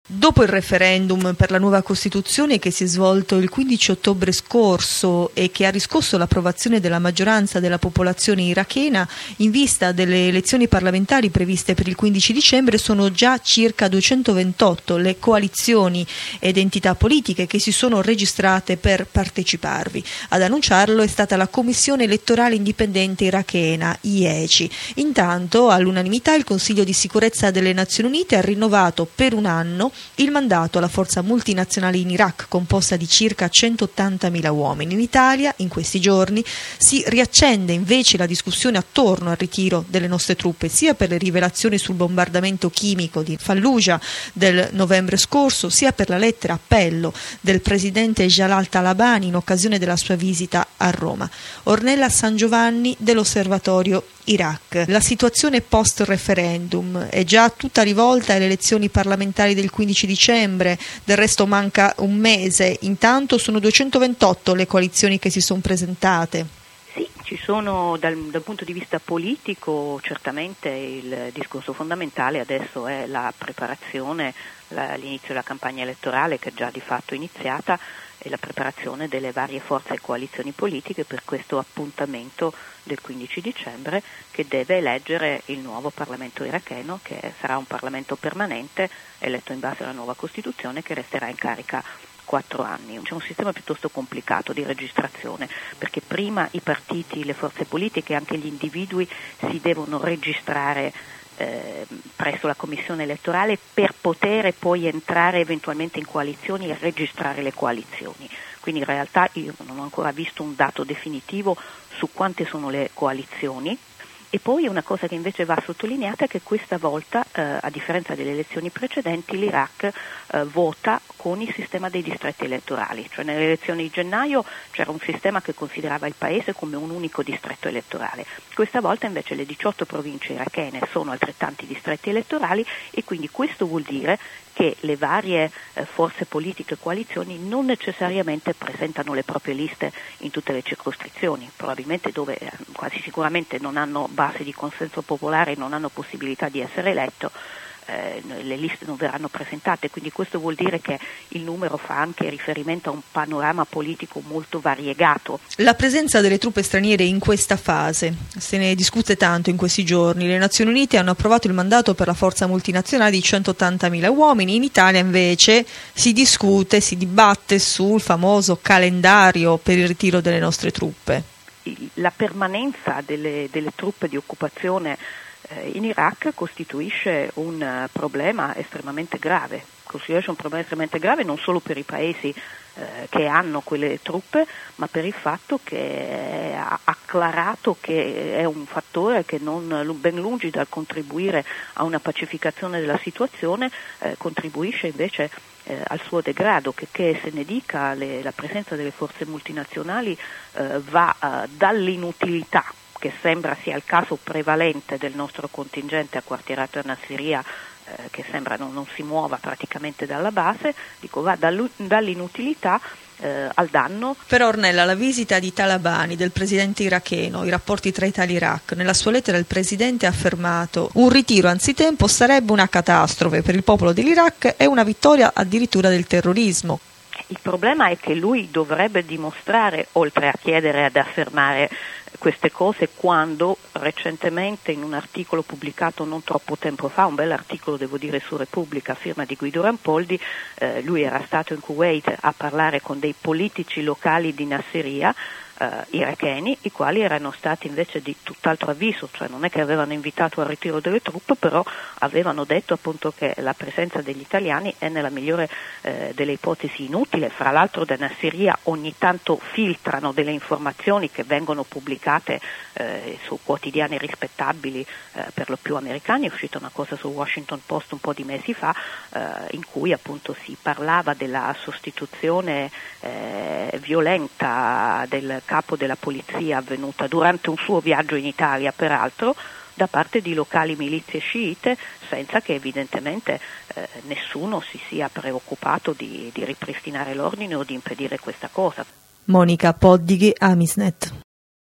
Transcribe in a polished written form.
Dopo il referendum per la nuova Costituzione che si è svolto il 15 ottobre scorso e che ha riscosso l'approvazione della maggioranza della popolazione irachena, in vista delle elezioni parlamentari previste per il 15 dicembre sono già circa 228 le coalizioni ed entità politiche che si sono registrate per parteciparvi. Ad annunciarlo è stata la Commissione elettorale indipendente irachena, IECI. Intanto, all'unanimità, il Consiglio di sicurezza delle Nazioni Unite ha rinnovato per un anno il mandato alla forza multinazionale in Iraq, composta di circa 180.000 uomini. In Italia, in questi giorni, si riaccende invece la discussione attorno al ritiro delle nostre truppe, sia per le rivelazioni sul bombardamento chimico di Fallujah del novembre scorso, sia per la lettera appello del presidente Jalal Talabani in occasione della sua visita a Roma. Ornella Sangiovanni dell'Osservatorio Iraq. La situazione post-referendum è già tutta rivolta alle elezioni parlamentari del 15 dicembre, del resto manca un mese. Intanto sono 228 le coalizioni che si sono presentate. Sì, ci sono dal punto di vista politico certamente il discorso fondamentale adesso è la preparazione, l'inizio della campagna elettorale che è già di fatto iniziata e la preparazione delle varie forze e coalizioni politiche per questo appuntamento del 15 dicembre che deve eleggere il nuovo Parlamento iracheno, che sarà un Parlamento permanente eletto in base alla nuova Costituzione che resterà in carica 4 anni. C'è un sistema piuttosto complicato di registrazione perché prima i partiti, le forze politiche e anche gli individui si devono registrare presso la commissione elettorale per poter poi entrare eventualmente in coalizioni e registrare le coalizioni. Quindi in realtà io non ho ancora visto un dato definitivo su quante sono le coalizioni. E poi una cosa che invece va sottolineata è che questa volta, a differenza delle elezioni precedenti, l'Iraq vota con il sistema dei distretti elettorali, cioè nelle elezioni di gennaio c'era un sistema che considerava il paese come un unico distretto elettorale. Questa volta invece le 18 province irachene sono altrettanti distretti elettorali e quindi questo vuol dire che le varie forze politiche e coalizioni non necessariamente presentano le proprie liste in tutte le circoscrizioni, probabilmente dove quasi sicuramente non hanno base di consenso popolare e non hanno possibilità di essere eletto, le liste non verranno presentate, quindi questo vuol dire che il numero fa anche riferimento a un panorama politico molto variegato. La presenza delle truppe straniere in questa fase, se ne discute tanto in questi giorni. Le Nazioni Unite hanno approvato il mandato per la forza multinazionale di 180.000 uomini, in Italia invece si discute, si dibatte sul famoso calendario per il ritiro delle nostre truppe. La permanenza delle truppe di occupazione in Iraq costituisce un problema estremamente grave. Costituisce un problema estremamente grave non solo per i paesi che hanno quelle truppe, ma per il fatto che è acclarato che è un fattore che ben lungi dal contribuire a una pacificazione della situazione, contribuisce invece al suo degrado, che se ne dica la presenza delle forze multinazionali va dall'inutilità, che sembra sia il caso prevalente del nostro contingente acquartierato in Nassiriya, che sembra non si muova praticamente dalla base, va dall'inutilità al danno. Però Ornella, la visita di Talabani, del presidente iracheno, i rapporti tra Italia e Iraq, nella sua lettera il presidente ha affermato: un ritiro anzitempo sarebbe una catastrofe per il popolo dell'Iraq e una vittoria addirittura del terrorismo. Il problema è che lui dovrebbe dimostrare, oltre a chiedere ad affermare queste cose, quando recentemente in un articolo pubblicato non troppo tempo fa, un bel articolo devo dire su Repubblica, a firma di Guido Rampoldi, lui era stato in Kuwait a parlare con dei politici locali di Nassiriya, iracheni, i quali erano stati invece di tutt'altro avviso, cioè non è che avevano invitato al ritiro delle truppe, però avevano detto appunto che la presenza degli italiani è nella migliore delle ipotesi inutile. Fra l'altro da Nassiriya ogni tanto filtrano delle informazioni che vengono pubblicate su quotidiani rispettabili, per lo più americani. È uscita una cosa su Washington Post un po' di mesi fa, in cui appunto si parlava della sostituzione violenta del capo della polizia avvenuta durante un suo viaggio in Italia, peraltro, da parte di locali milizie sciite, senza che evidentemente nessuno si sia preoccupato di ripristinare l'ordine o di impedire questa cosa. Monica Poddighi, Amisnet.